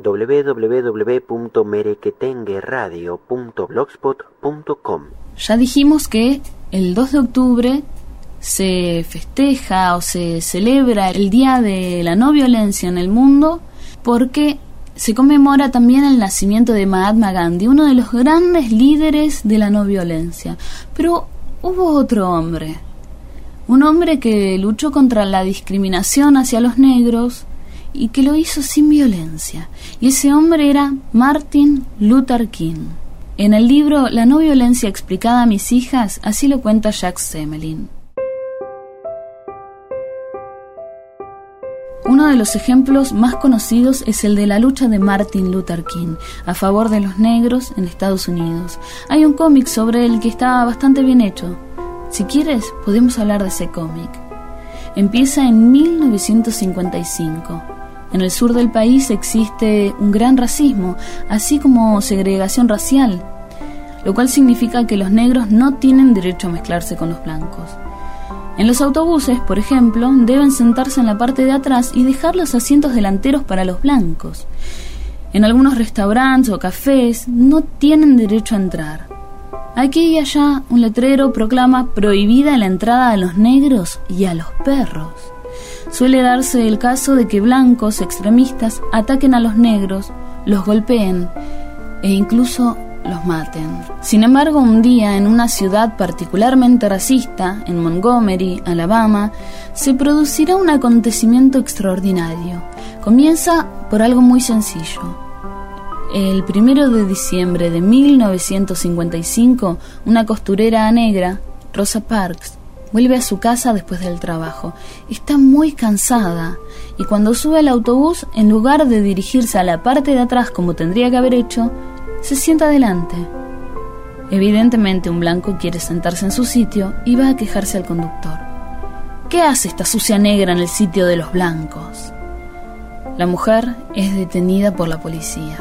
www.merequetengueradio.blogspot.com. Ya dijimos que el 2 de octubre se festeja o se celebra el Día de la No Violencia en el mundo porque se conmemora también el nacimiento de Mahatma Gandhi, uno de los grandes líderes de la no violencia. Pero hubo otro hombre, un hombre que luchó contra la discriminación hacia los negros y que lo hizo sin violencia. Y ese hombre era Martin Luther King. En el libro La no violencia explicada a mis hijas, así lo cuenta Jacques Semelin. Uno de los ejemplos más conocidos es el de la lucha de Martin Luther King a favor de los negros en Estados Unidos. Hay un cómic sobre él que está bastante bien hecho. Si quieres, podemos hablar de ese cómic. Empieza en 1955. En el sur del país existe un gran racismo, así como segregación racial, lo cual significa que los negros no tienen derecho a mezclarse con los blancos. En los autobuses, por ejemplo, deben sentarse en la parte de atrás y dejar los asientos delanteros para los blancos. En algunos restaurantes o cafés no tienen derecho a entrar. Aquí y allá un letrero proclama prohibida la entrada a los negros y a los perros. Suele darse el caso de que blancos extremistas ataquen a los negros, los golpeen e incluso los maten. Sin embargo, un día en una ciudad particularmente racista, en Montgomery, Alabama, se producirá un acontecimiento extraordinario. Comienza por algo muy sencillo. El 1 de diciembre de 1955, una costurera negra, Rosa Parks, vuelve a su casa después del trabajo. Está muy cansada y cuando sube al autobús, en lugar de dirigirse a la parte de atrás como tendría que haber hecho, se sienta adelante. Evidentemente un blanco quiere sentarse en su sitio y va a quejarse al conductor. ¿Qué hace esta sucia negra en el sitio de los blancos? La mujer es detenida por la policía.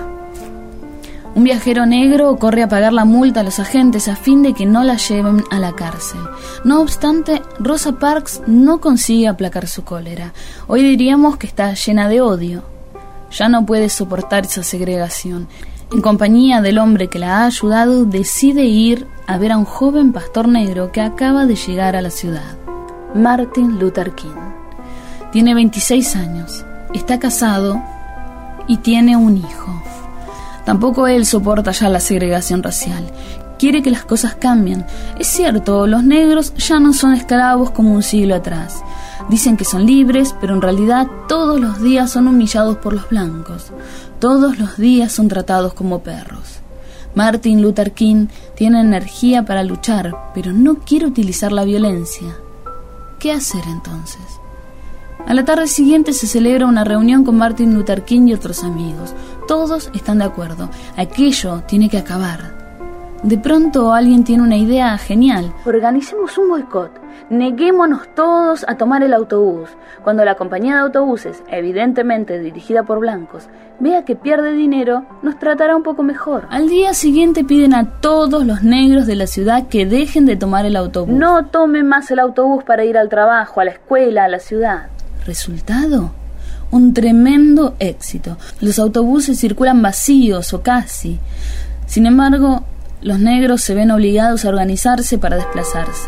Un viajero negro corre a pagar la multa a los agentes a fin de que no la lleven a la cárcel. No obstante, Rosa Parks no consigue aplacar su cólera. Hoy diríamos que está llena de odio. Ya no puede soportar esa segregación. En compañía del hombre que la ha ayudado, decide ir a ver a un joven pastor negro que acaba de llegar a la ciudad, Martin Luther King. Tiene 26 años, está casado y tiene un hijo. Tampoco él soporta ya la segregación racial. Quiere que las cosas cambien. Es cierto, los negros ya no son esclavos como un siglo atrás. Dicen que son libres, pero en realidad todos los días son humillados por los blancos. Todos los días son tratados como perros. Martin Luther King tiene energía para luchar, pero no quiere utilizar la violencia. ¿Qué hacer entonces? A la tarde siguiente se celebra una reunión con Martin Luther King y otros amigos. Todos están de acuerdo. Aquello tiene que acabar. De pronto alguien tiene una idea genial. Organicemos un boicot. Neguémonos todos a tomar el autobús. Cuando la compañía de autobuses, evidentemente dirigida por blancos, vea que pierde dinero, nos tratará un poco mejor. Al día siguiente piden a todos los negros de la ciudad que dejen de tomar el autobús. No tomen más el autobús para ir al trabajo, a la escuela, a la ciudad. ¿Resultado? Un tremendo éxito. Los autobuses circulan vacíos o casi. Sin embargo, los negros se ven obligados a organizarse para desplazarse.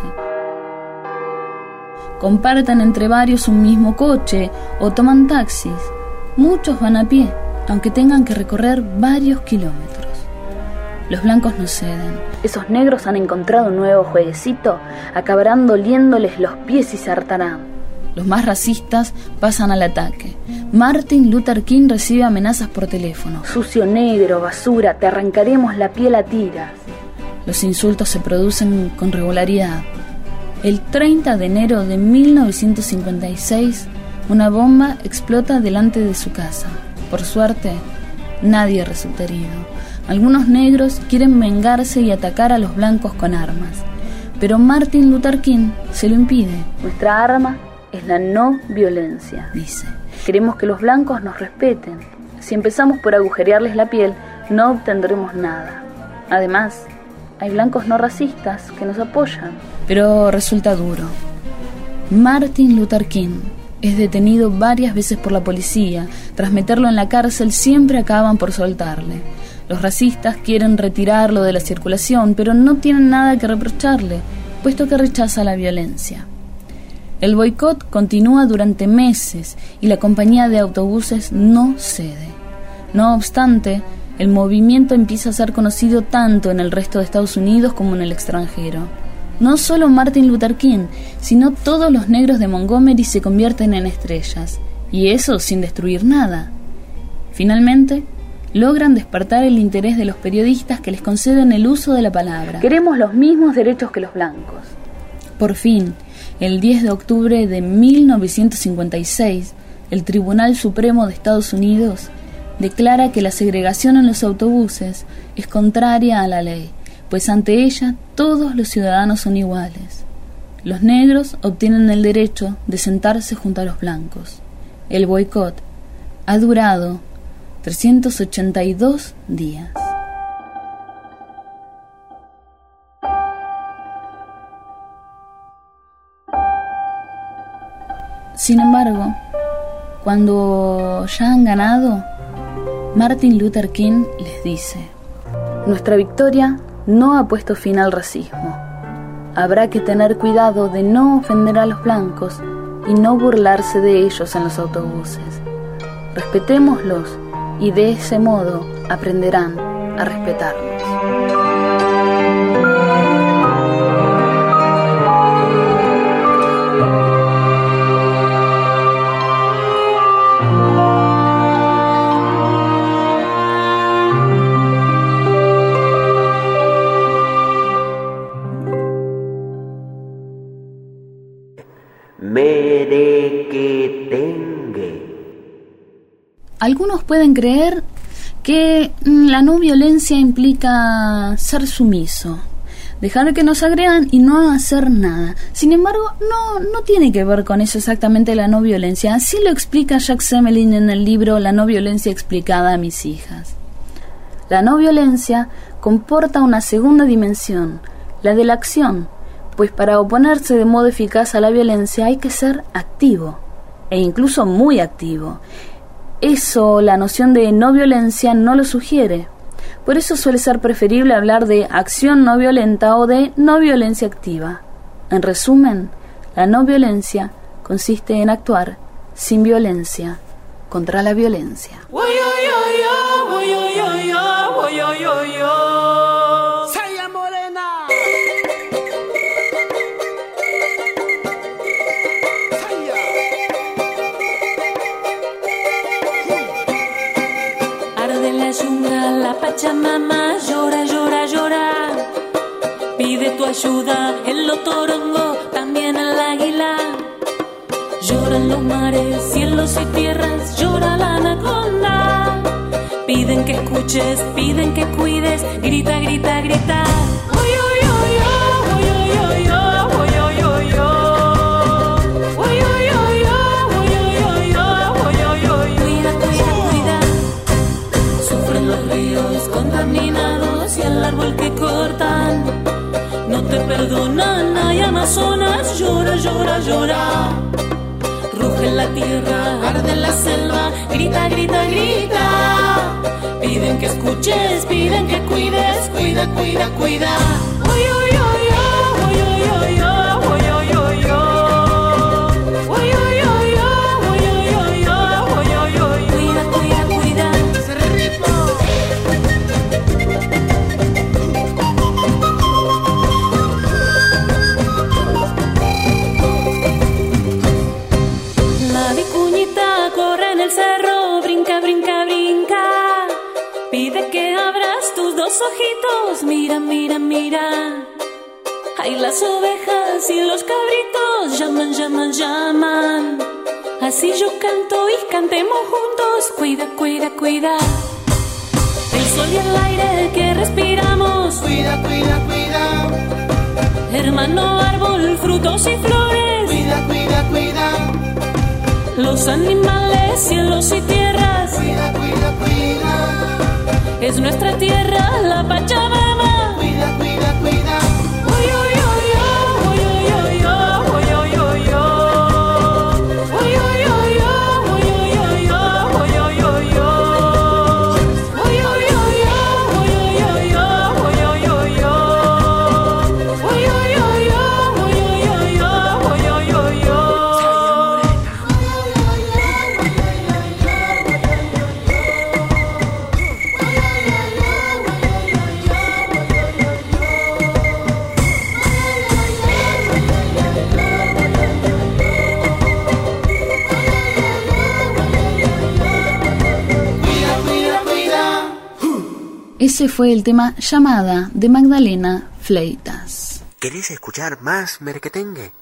Comparten entre varios un mismo coche o toman taxis. Muchos van a pie, aunque tengan que recorrer varios kilómetros. Los blancos no ceden. Esos negros han encontrado un nuevo jueguecito, acabarán doliéndoles los pies y se hartarán. Los más racistas pasan al ataque. Martin Luther King recibe amenazas por teléfono. Sucio negro, basura, te arrancaremos la piel a tiras. Los insultos se producen con regularidad. El 30 de enero de 1956, una bomba explota delante de su casa. Por suerte, nadie resulta herido. Algunos negros quieren vengarse y atacar a los blancos con armas, pero Martin Luther King se lo impide. Nuestra arma es la no violencia, dice. Queremos que los blancos nos respeten. Si empezamos por agujerearles la piel, no obtendremos nada. Además, hay blancos no racistas que nos apoyan. Pero resulta duro. Martin Luther King Es detenido varias veces por la policía. Tras meterlo en la cárcel, siempre acaban por soltarle. Los racistas quieren retirarlo de la circulación, pero no tienen nada que reprocharle, puesto que rechaza la violencia. El boicot continúa durante meses y la compañía de autobuses no cede. No obstante, el movimiento empieza a ser conocido tanto en el resto de Estados Unidos como en el extranjero. No solo Martin Luther King, sino todos los negros de Montgomery se convierten en estrellas, y eso sin destruir nada. Finalmente, logran despertar el interés de los periodistas que les conceden el uso de la palabra. Queremos los mismos derechos que los blancos. Por fin, el 10 de octubre de 1956, el Tribunal Supremo de Estados Unidos declara que la segregación en los autobuses es contraria a la ley, pues ante ella todos los ciudadanos son iguales. Los negros obtienen el derecho de sentarse junto a los blancos. El boicot ha durado 382 días. Sin embargo, cuando ya han ganado, Martin Luther King les dice: nuestra victoria no ha puesto fin al racismo. Habrá que tener cuidado de no ofender a los blancos y no burlarse de ellos en los autobuses. Respetémoslos y de ese modo aprenderán a respetarnos. Algunos pueden creer que la no violencia implica ser sumiso, dejar que nos agredan y no hacer nada. Sin embargo, no tiene que ver con eso exactamente la no violencia. Así lo explica Jack Semelin en el libro La no violencia explicada a mis hijas. La no violencia comporta una segunda dimensión, la de la acción, pues para oponerse de modo eficaz a la violencia hay que ser activo, e incluso muy activo. Eso la noción de no violencia no lo sugiere. Por eso suele ser preferible hablar de acción no violenta o de no violencia activa. En resumen, la no violencia consiste en actuar sin violencia contra la violencia. La Pachamama llora, llora, llora. Pide tu ayuda el lotorongo, también el águila. Lloran los mares, cielos y tierras, llora la anaconda. Piden que escuches, piden que cuides, grita, grita, grita. Contaminados y el árbol que cortan no te perdonan. Hay Amazonas, llora, llora, llora. Ruge la tierra, arde la selva, grita, grita, grita. Piden que escuches, piden que cuides, cuida, cuida, cuida. Ojitos, mira, mira, mira. Hay las ovejas y los cabritos llaman, llaman, llaman. Así yo canto y cantemos juntos. Cuida, cuida, cuida. El sol y el aire que respiramos. Cuida, cuida, cuida. Hermano árbol, frutos y flores. Cuida, cuida, cuida. Los animales, cielos y tierras. Cuida, cuida, cuida. Es nuestra tierra, la Pachamama. Cuida, cuida, cuida. Uy, uy, uy, uy, uy, uy, uy, uy, uy, uy. Uy, uy, Ese fue el tema Llamada de Magdalena Fleitas. ¿Querés escuchar más merequetengue?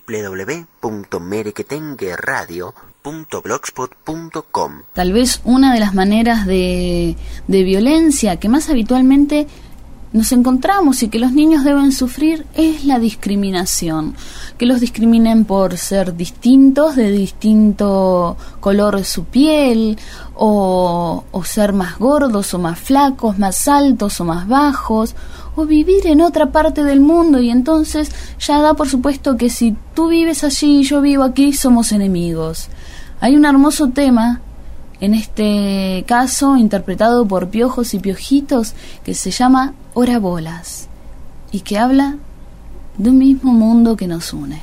www.merequetengueradio.blogspot.com. Tal vez una de las maneras de violencia que más habitualmente nos encontramos y que los niños deben sufrir es la discriminación. Que los discriminen por ser distintos, de distinto color de su piel, o ser más gordos o más flacos, más altos o más bajos, o vivir en otra parte del mundo, y entonces ya da por supuesto que si tú vives allí y yo vivo aquí, somos enemigos. Hay un hermoso tema, en este caso interpretado por Piojos y Piojitos, que se llama Hora Bolas, y que habla de un mismo mundo que nos une.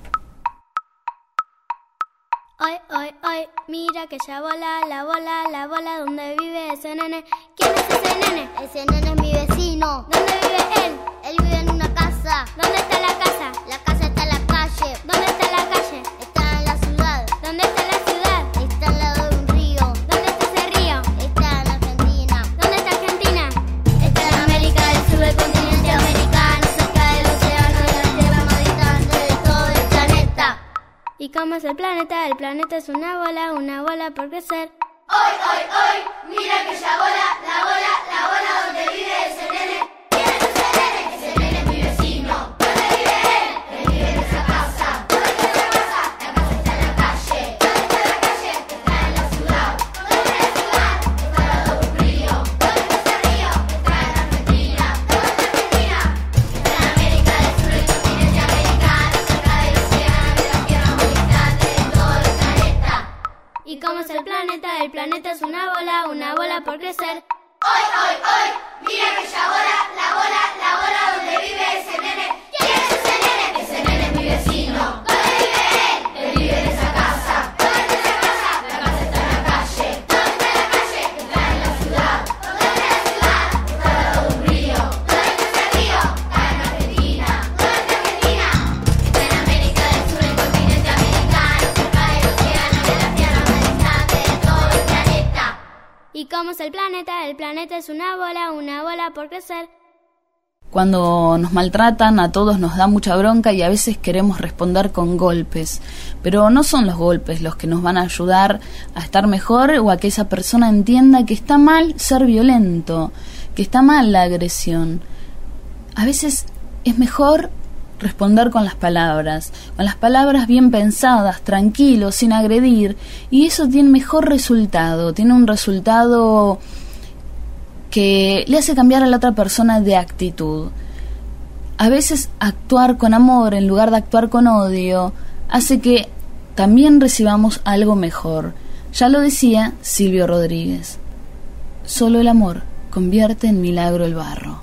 Hoy, hoy, hoy, mira que ya bola, la bola, ¿dónde vive ese nene? ¿Quién es ese nene? Ese nene es mi vecino. ¿Dónde vive él? Él vive en una casa. ¿Dónde está la casa? La casa está en la calle. ¿Dónde está la calle? Está en la ciudad. ¿Dónde está la ciudad? Está al lado de un río. ¿Dónde está ese río? Está en Argentina. ¿Dónde está Argentina? Está en América del Sur, el continente americano, cerca del océano, de la tierra más distante de todo el planeta. ¿Y cómo es el planeta? El planeta es una bola por crecer. Hoy, hoy, hoy, mira que ya bola, la bola, ¿dónde vive ese nene? ¿Quién es ese nene? Ese nene es mi vecino. ¿Dónde vive él? Él vive en esa casa. ¿Dónde está esa casa? La casa está en la calle. ¿Dónde está la calle? Está en la ciudad. ¿Dónde está la ciudad? Está al lado de un río. ¿Dónde está ese río? Está en Argentina. ¿Dónde está Argentina? Está en América del Sur, el continente americano, cerca del océano, de la tierra más distante de todo el planeta. ¿Y cómo es el planeta? El planeta es una bola por crecer. Hoy, hoy, hoy, mira que ya bola, la bola, ¿dónde vive ese nene? ¿Quién es ese nene? Ese nene es mi vecino. ¿Dónde vive él? Él vive en esa casa. ¿Dónde está esa casa? La casa está en la calle. ¿Dónde está la calle? Está en la ciudad. ¿Dónde está la ciudad? Está al lado de un río. ¿Dónde está ese río? Está en Argentina. ¿Dónde está Argentina? Está en América del Sur, el continente americano, cerca del océano, de la tierra más distante de todo el planeta. ¿Y cómo es el planeta? El planeta es una bola por crecer. Cuando nos maltratan, a todos nos da mucha bronca y a veces queremos responder con golpes. Pero no son los golpes los que nos van a ayudar a estar mejor o a que esa persona entienda que está mal ser violento, que está mal la agresión. A veces es mejor responder con las palabras bien pensadas, tranquilo, sin agredir, y eso tiene mejor resultado, tiene un resultado que le hace cambiar a la otra persona de actitud. A veces actuar con amor en lugar de actuar con odio hace que también recibamos algo mejor. Ya lo decía Silvio Rodríguez: solo el amor convierte en milagro el barro.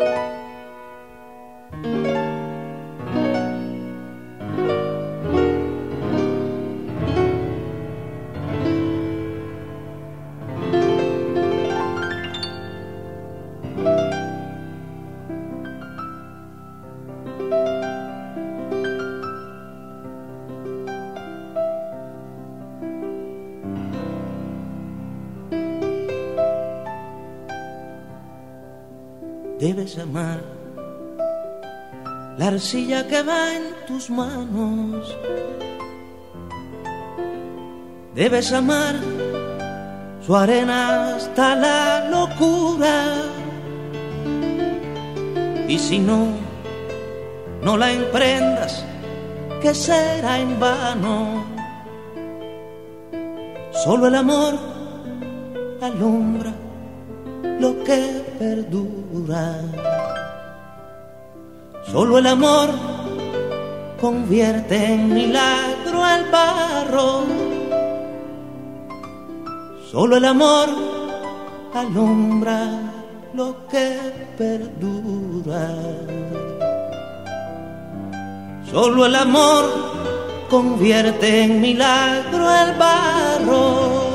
Debes amar la arcilla que va en tus manos. Debes amar su arena hasta la locura. Y si no la emprendas, que será en vano. Solo el amor alumbra lo que perdura. Solo el amor convierte en milagro el barro. Solo el amor alumbra lo que perdura. Solo el amor convierte en milagro el barro.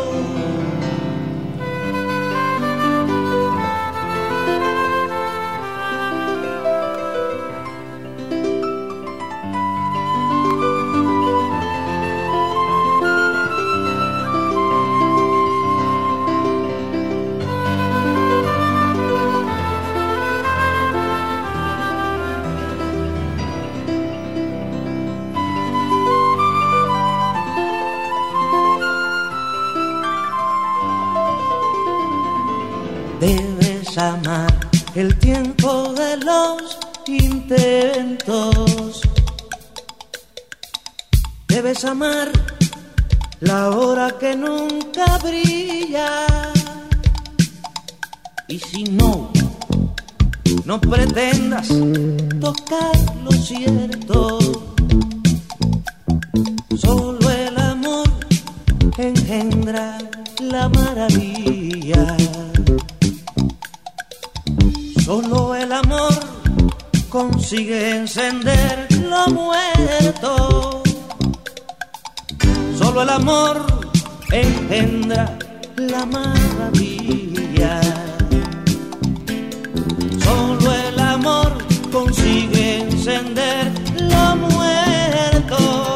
Debes amar el tiempo de los intentos. Debes amar la hora que nunca brilla. Y si no pretendas tocar lo cierto. Solo el amor engendra la maravilla. Solo el amor consigue encender lo muerto. Solo el amor engendra la maravilla. Solo el amor consigue encender lo muerto.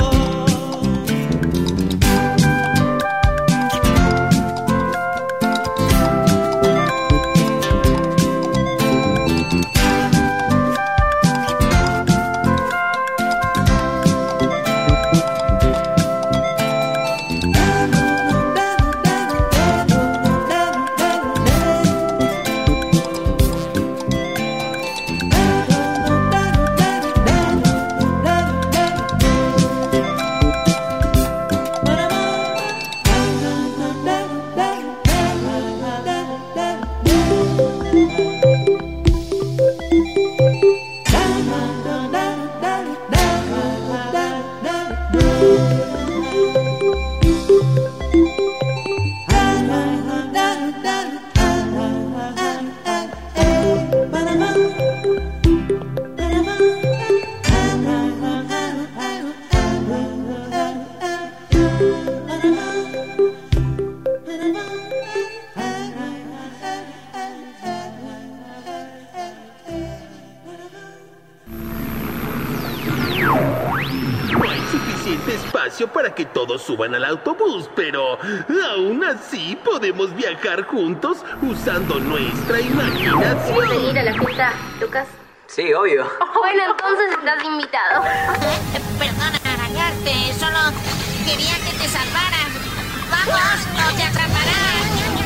Para que todos suban al autobús, pero aún así podemos viajar juntos usando nuestra imaginación. ¿Quieres venir a la fiesta, Lucas? Sí, obvio. Bueno, entonces estás invitado. Perdona arañarte, solo quería que te salvaran. ¡Vamos, no te atraparán!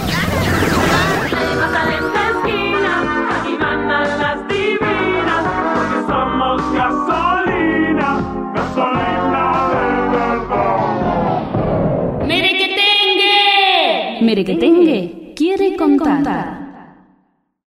Hasta esta esquina, aquí mandan las divinas, porque somos gasolina, gasolina de verdad. Merequetengue quiere contar.